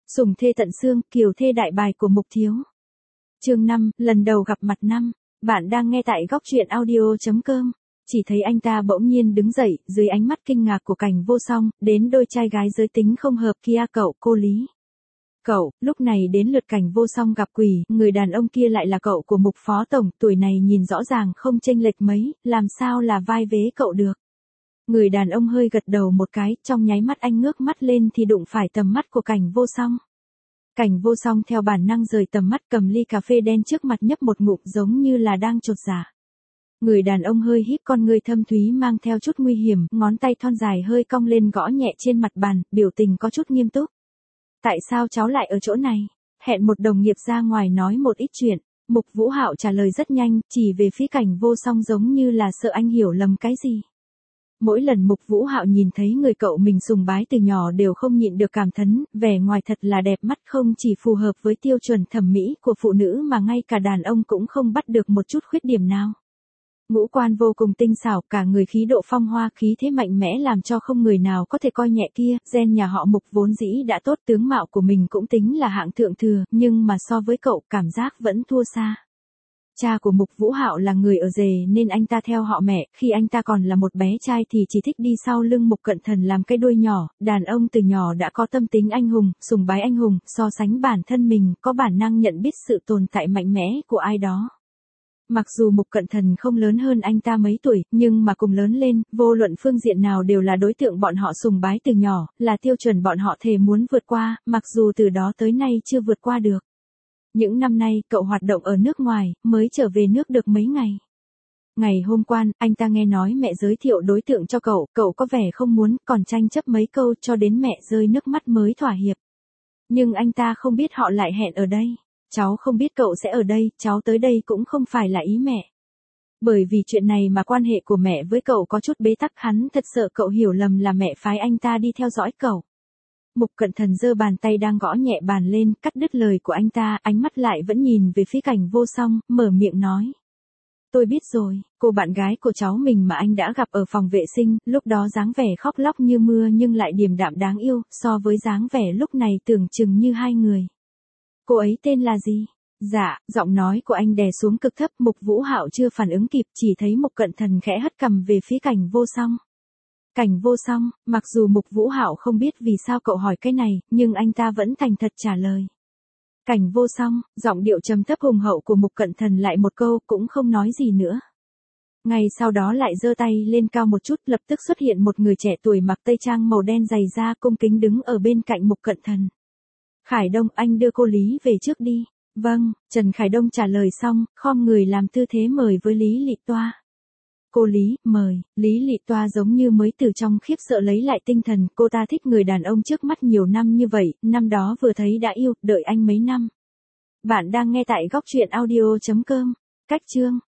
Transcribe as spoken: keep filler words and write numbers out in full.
Sủng thê tận xương, kiều thê đại bài của Mục Thiếu. Chương năm, lần đầu gặp mặt năm. Bạn đang nghe tại góc truyện audio chấm com. Chỉ thấy anh ta bỗng nhiên đứng dậy, dưới ánh mắt kinh ngạc của Cảnh Vô Song, đến đôi trai gái giới tính không hợp kia cậu, cô Lý. Cậu, lúc này đến lượt Cảnh Vô Song gặp quỷ, người đàn ông kia lại là cậu của Mục Phó Tổng, tuổi này nhìn rõ ràng không chênh lệch mấy, làm sao là vai vế cậu được. Người đàn ông hơi gật đầu một cái, trong nháy mắt anh ngước mắt lên thì đụng phải tầm mắt của Cảnh Vô Song. Cảnh Vô Song theo bản năng rời tầm mắt, cầm ly cà phê đen trước mặt nhấp một ngụm giống như là đang chột dạ. Người đàn ông hơi híp con ngươi thâm thúy mang theo chút nguy hiểm, ngón tay thon dài hơi cong lên gõ nhẹ trên mặt bàn, biểu tình có chút nghiêm túc. Tại sao cháu lại ở chỗ này? Hẹn một đồng nghiệp ra ngoài nói một ít chuyện. Mục Vũ Hạo trả lời rất nhanh, chỉ về phía Cảnh Vô Song giống như là sợ anh hiểu lầm cái gì. Mỗi lần Mục Vũ Hạo nhìn thấy người cậu mình sùng bái từ nhỏ đều không nhịn được cảm thán, vẻ ngoài thật là đẹp mắt, không chỉ phù hợp với tiêu chuẩn thẩm mỹ của phụ nữ mà ngay cả đàn ông cũng không bắt được một chút khuyết điểm nào. Ngũ quan vô cùng tinh xảo, cả người khí độ phong hoa, khí thế mạnh mẽ làm cho không người nào có thể coi nhẹ kia, gen nhà họ Mục vốn dĩ đã tốt, tướng mạo của mình cũng tính là hạng thượng thừa, nhưng mà so với cậu cảm giác vẫn thua xa. Cha của Mục Vũ Hạo là người ở Dề nên anh ta theo họ mẹ, khi anh ta còn là một bé trai thì chỉ thích đi sau lưng Mục Cận Thần làm cái đuôi nhỏ, đàn ông từ nhỏ đã có tâm tính anh hùng, sùng bái anh hùng, so sánh bản thân mình, có bản năng nhận biết sự tồn tại mạnh mẽ của ai đó. Mặc dù Mục Cận Thần không lớn hơn anh ta mấy tuổi, nhưng mà cùng lớn lên, vô luận phương diện nào đều là đối tượng bọn họ sùng bái từ nhỏ, là tiêu chuẩn bọn họ thề muốn vượt qua, mặc dù từ đó tới nay chưa vượt qua được. Những năm nay, cậu hoạt động ở nước ngoài, mới trở về nước được mấy ngày. Ngày hôm qua, anh ta nghe nói mẹ giới thiệu đối tượng cho cậu, cậu có vẻ không muốn, còn tranh chấp mấy câu cho đến mẹ rơi nước mắt mới thỏa hiệp. Nhưng anh ta không biết họ lại hẹn ở đây. Cháu không biết cậu sẽ ở đây, cháu tới đây cũng không phải là ý mẹ. Bởi vì chuyện này mà quan hệ của mẹ với cậu có chút bế tắc, hắn thật sợ cậu hiểu lầm là mẹ phái anh ta đi theo dõi cậu. Mục Cận Thần giơ bàn tay đang gõ nhẹ bàn lên, cắt đứt lời của anh ta, ánh mắt lại vẫn nhìn về phía Cảnh Vô Song, mở miệng nói. Tôi biết rồi, cô bạn gái của cháu mình mà anh đã gặp ở phòng vệ sinh, lúc đó dáng vẻ khóc lóc như mưa nhưng lại điềm đạm đáng yêu, so với dáng vẻ lúc này tưởng chừng như hai người. Cô ấy tên là gì? Dạ, giọng nói của anh đè xuống cực thấp, Mục Vũ Hạo chưa phản ứng kịp, chỉ thấy Mục Cận Thần khẽ hất cằm về phía Cảnh Vô Song. Cảnh Vô Song, mặc dù Mục Vũ Hạo không biết vì sao cậu hỏi cái này, nhưng anh ta vẫn thành thật trả lời. Cảnh Vô Song, giọng điệu trầm thấp hùng hậu của Mục Cận Thần lại một câu cũng không nói gì nữa. Ngay sau đó lại giơ tay lên cao một chút, lập tức xuất hiện một người trẻ tuổi mặc tây trang màu đen dày da cung kính đứng ở bên cạnh Mục Cận Thần. Khải Đông, anh đưa cô Lý về trước đi. Vâng, Trần Khải Đông trả lời xong, khom người làm tư thế mời với Lý Lị Toa. Cô Lý, mời. Lý Lị Toa giống như mới từ trong khiếp sợ lấy lại tinh thần, cô ta thích người đàn ông trước mắt nhiều năm như vậy, năm đó vừa thấy đã yêu, đợi anh mấy năm. Bạn đang nghe tại góc truyện audio chấm com. Cách chương.